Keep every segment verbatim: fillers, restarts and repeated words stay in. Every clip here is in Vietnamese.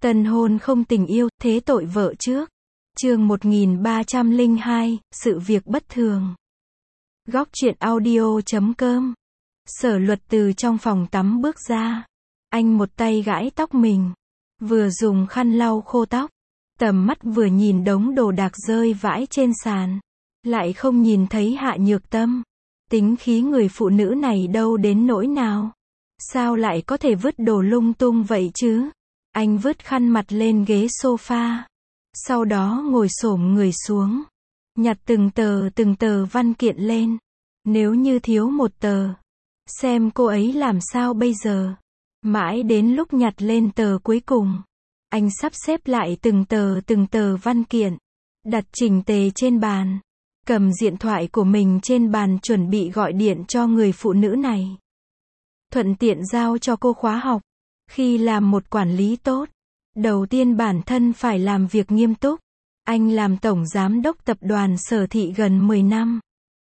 Tân hôn không tình yêu, thế tội vợ trước. Chương một nghìn ba trăm lẻ hai, sự việc bất thường. Góc truyện audio chấm com. Sở Luật từ trong phòng tắm bước ra. Anh một tay gãi tóc mình, vừa dùng khăn lau khô tóc. Tầm mắt vừa nhìn đống đồ đạc rơi vãi trên sàn, lại không nhìn thấy Hạ Nhược Tâm. Tính khí người phụ nữ này đâu đến nỗi nào? Sao lại có thể vứt đồ lung tung vậy chứ? Anh vứt khăn mặt lên ghế sofa, sau đó ngồi xổm người xuống, nhặt từng tờ từng tờ văn kiện lên. Nếu như thiếu một tờ, xem cô ấy làm sao bây giờ. Mãi đến lúc nhặt lên tờ cuối cùng, anh sắp xếp lại từng tờ từng tờ văn kiện, đặt chỉnh tề trên bàn, cầm điện thoại của mình trên bàn chuẩn bị gọi điện cho người phụ nữ này. Thuận tiện giao cho cô khóa học. Khi làm một quản lý tốt, đầu tiên bản thân phải làm việc nghiêm túc. Anh làm tổng giám đốc tập đoàn Sở Thị gần mười năm.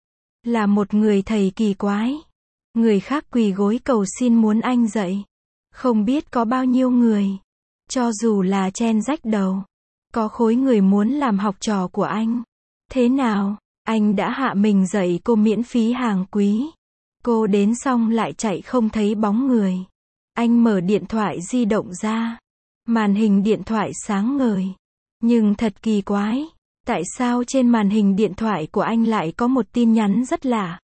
Là một người thầy kỳ quái. Người khác quỳ gối cầu xin muốn anh dạy. Không biết có bao nhiêu người, cho dù là chen rách đầu, có khối người muốn làm học trò của anh. Thế nào, anh đã hạ mình dạy cô miễn phí hàng quý. Cô đến xong lại chạy không thấy bóng người. Anh mở điện thoại di động ra. Màn hình điện thoại sáng ngời. Nhưng thật kỳ quái, tại sao trên màn hình điện thoại của anh lại có một tin nhắn rất lạ.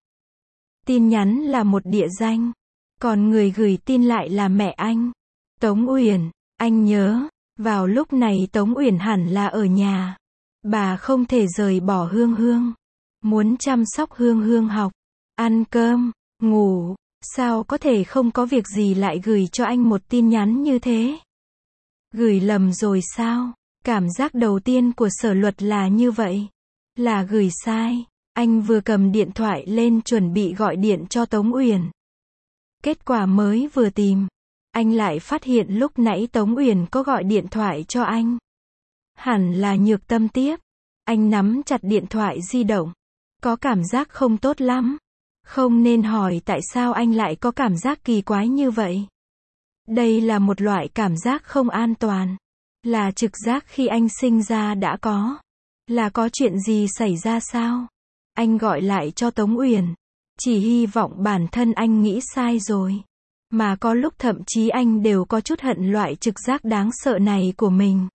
Tin nhắn là một địa danh, còn người gửi tin lại là mẹ anh, Tống Uyển. Anh nhớ, vào lúc này Tống Uyển hẳn là ở nhà. Bà không thể rời bỏ Hương Hương. Muốn chăm sóc Hương Hương học, ăn cơm, ngủ. Sao có thể không có việc gì lại gửi cho anh một tin nhắn như thế? Gửi lầm rồi sao? Cảm giác đầu tiên của Sở Luật là như vậy. Là gửi sai. Anh vừa cầm điện thoại lên chuẩn bị gọi điện cho Tống Uyển. Kết quả mới vừa tìm, anh lại phát hiện lúc nãy Tống Uyển có gọi điện thoại cho anh. Hẳn là Nhược Tâm tiếp. Anh nắm chặt điện thoại di động. Có cảm giác không tốt lắm. Không nên hỏi tại sao anh lại có cảm giác kỳ quái như vậy. Đây là một loại cảm giác không an toàn. Là trực giác khi anh sinh ra đã có. Là có chuyện gì xảy ra sao? Anh gọi lại cho Tống Uyển. Chỉ hy vọng bản thân anh nghĩ sai rồi. Mà có lúc thậm chí anh đều có chút hận loại trực giác đáng sợ này của mình.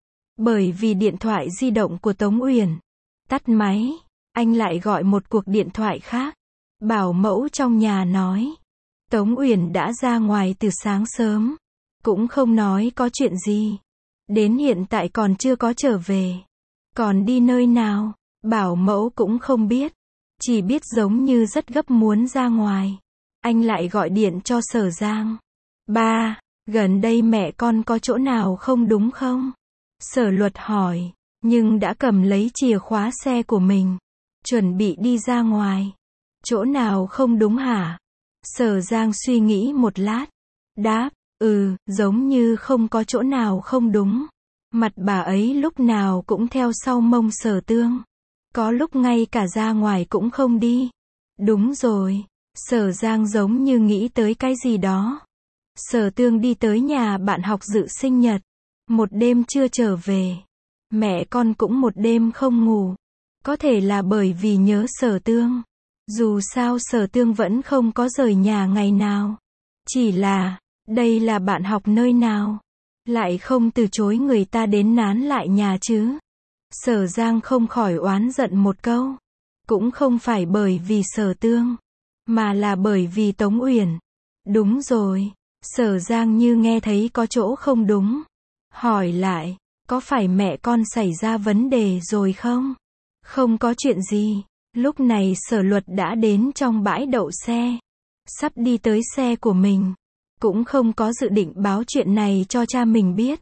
Bởi vì điện thoại di động của Tống Uyển tắt máy, anh lại gọi một cuộc điện thoại khác. Bảo mẫu trong nhà nói, Tống Uyển đã ra ngoài từ sáng sớm, cũng không nói có chuyện gì. Đến hiện tại còn chưa có trở về. Còn đi nơi nào, bảo mẫu cũng không biết. Chỉ biết giống như rất gấp muốn ra ngoài. Anh lại gọi điện cho Sở Giang. Ba, gần đây mẹ con có chỗ nào không đúng không? Sở Luật hỏi, nhưng đã cầm lấy chìa khóa xe của mình, chuẩn bị đi ra ngoài. Chỗ nào không đúng hả? Sở Giang suy nghĩ một lát. Đáp, ừ, giống như không có chỗ nào không đúng. Mặt bà ấy lúc nào cũng theo sau mông Sở Tương. Có lúc ngay cả ra ngoài cũng không đi. Đúng rồi. Sở Giang giống như nghĩ tới cái gì đó. Sở Tương đi tới nhà bạn học dự sinh nhật. Một đêm chưa trở về. Mẹ con cũng một đêm không ngủ. Có thể là bởi vì nhớ Sở Tương. Dù sao Sở Tương vẫn không có rời nhà ngày nào. Chỉ là, đây là bạn học nơi nào? Lại không từ chối người ta đến nán lại nhà chứ? Sở Giang không khỏi oán giận một câu. Cũng không phải bởi vì Sở Tương, mà là bởi vì Tống Uyển. Đúng rồi. Sở Giang như nghe thấy có chỗ không đúng. Hỏi lại, có phải mẹ con xảy ra vấn đề rồi không? Không có chuyện gì. Lúc này Sở Luật đã đến trong bãi đậu xe. Sắp đi tới xe của mình. Cũng không có dự định báo chuyện này cho cha mình biết.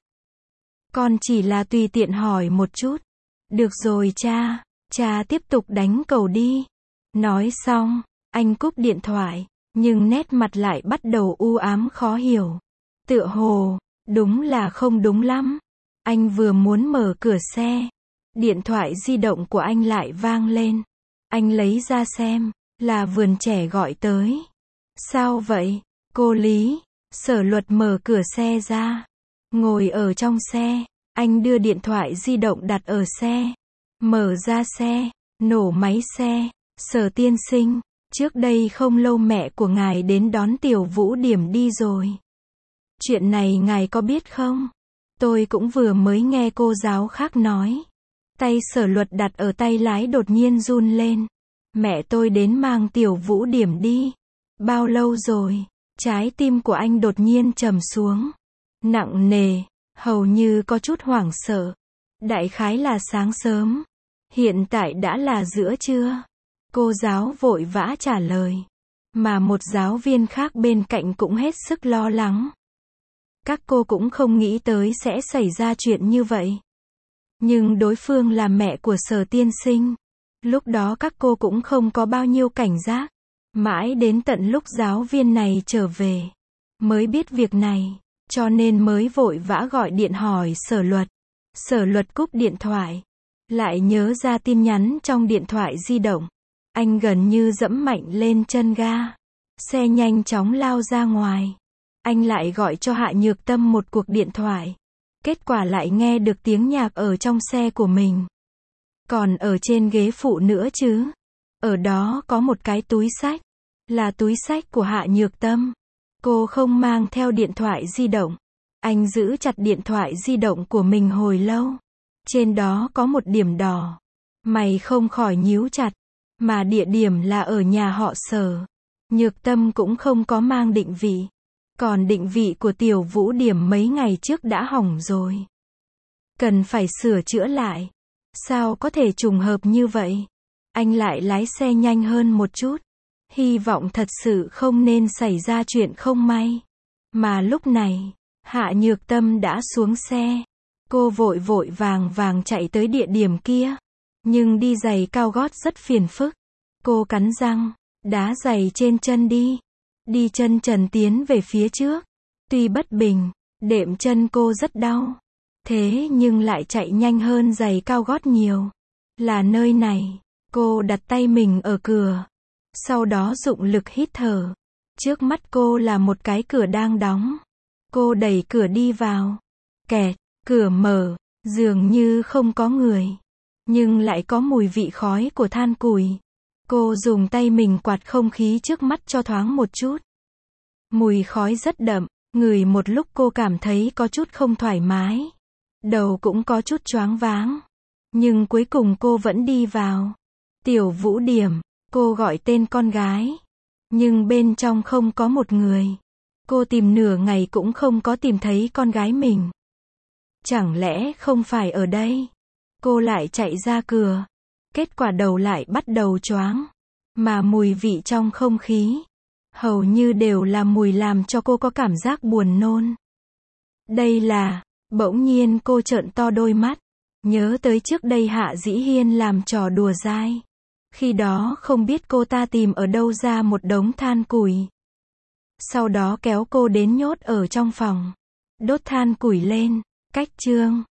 Con chỉ là tùy tiện hỏi một chút. Được rồi cha, cha tiếp tục đánh cầu đi. Nói xong, anh cúp điện thoại, nhưng nét mặt lại bắt đầu u ám khó hiểu. Tựa hồ, đúng là không đúng lắm. Anh vừa muốn mở cửa xe, điện thoại di động của anh lại vang lên. Anh lấy ra xem, là Vườn Trẻ gọi tới. Sao vậy, cô Lý? Sở Luật mở cửa xe ra. Ngồi ở trong xe, anh đưa điện thoại di động đặt ở xe. Mở ra xe, nổ máy xe. Sở tiên sinh, trước đây không lâu mẹ của ngài đến đón Tiểu Vũ Điểm đi rồi. Chuyện này ngài có biết không? Tôi cũng vừa mới nghe cô giáo khác nói. Tay Sở Luật đặt ở tay lái đột nhiên run lên. Mẹ tôi đến mang Tiểu Vũ Điểm đi. Bao lâu rồi? Trái tim của anh đột nhiên trầm xuống. Nặng nề, hầu như có chút hoảng sợ. Đại khái là sáng sớm. Hiện tại đã là giữa trưa. Cô giáo vội vã trả lời. Mà một giáo viên khác bên cạnh cũng hết sức lo lắng. Các cô cũng không nghĩ tới sẽ xảy ra chuyện như vậy. Nhưng đối phương là mẹ của Sở tiên sinh. Lúc đó các cô cũng không có bao nhiêu cảnh giác. Mãi đến tận lúc giáo viên này trở về, mới biết việc này, cho nên mới vội vã gọi điện hỏi Sở Luật. Sở Luật cúp điện thoại, lại nhớ ra tin nhắn trong điện thoại di động. Anh gần như dẫm mạnh lên chân ga. Xe nhanh chóng lao ra ngoài. Anh lại gọi cho Hạ Nhược Tâm một cuộc điện thoại. Kết quả lại nghe được tiếng nhạc ở trong xe của mình. Còn ở trên ghế phụ nữa chứ. Ở đó có một cái túi xách. Là túi xách của Hạ Nhược Tâm. Cô không mang theo điện thoại di động. Anh giữ chặt điện thoại di động của mình hồi lâu. Trên đó có một điểm đỏ. Mày không khỏi nhíu chặt. Mà địa điểm là ở nhà họ Sở. Nhược Tâm cũng không có mang định vị. Còn định vị của Tiểu Vũ Điểm mấy ngày trước đã hỏng rồi. Cần phải sửa chữa lại. Sao có thể trùng hợp như vậy? Anh lại lái xe nhanh hơn một chút. Hy vọng thật sự không nên xảy ra chuyện không may. Mà lúc này, Hạ Nhược Tâm đã xuống xe. Cô vội vội vàng vàng chạy tới địa điểm kia. Nhưng đi giày cao gót rất phiền phức. Cô cắn răng, đá giày trên chân đi. Đi chân trần tiến về phía trước. Tuy bất bình, đệm chân cô rất đau. Thế nhưng lại chạy nhanh hơn giày cao gót nhiều. Là nơi này. Cô đặt tay mình ở cửa. Sau đó dụng lực hít thở. Trước mắt cô là một cái cửa đang đóng. Cô đẩy cửa đi vào. Kẹt, cửa mở, dường như không có người. Nhưng lại có mùi vị khói của than củi. Cô dùng tay mình quạt không khí trước mắt cho thoáng một chút. Mùi khói rất đậm, ngửi một lúc cô cảm thấy có chút không thoải mái. Đầu cũng có chút choáng váng. Nhưng cuối cùng cô vẫn đi vào. Tiểu Vũ Điểm, cô gọi tên con gái. Nhưng bên trong không có một người. Cô tìm nửa ngày cũng không có tìm thấy con gái mình. Chẳng lẽ không phải ở đây? Cô lại chạy ra cửa. Kết quả đầu lại bắt đầu choáng. Mà mùi vị trong không khí, hầu như đều là mùi làm cho cô có cảm giác buồn nôn. Đây là, bỗng nhiên cô trợn to đôi mắt. Nhớ tới trước đây Hạ Dĩ Hiên làm trò đùa dai. Khi đó không biết cô ta tìm ở đâu ra một đống than củi. Sau đó kéo cô đến nhốt ở trong phòng. Đốt than củi lên. Cách chương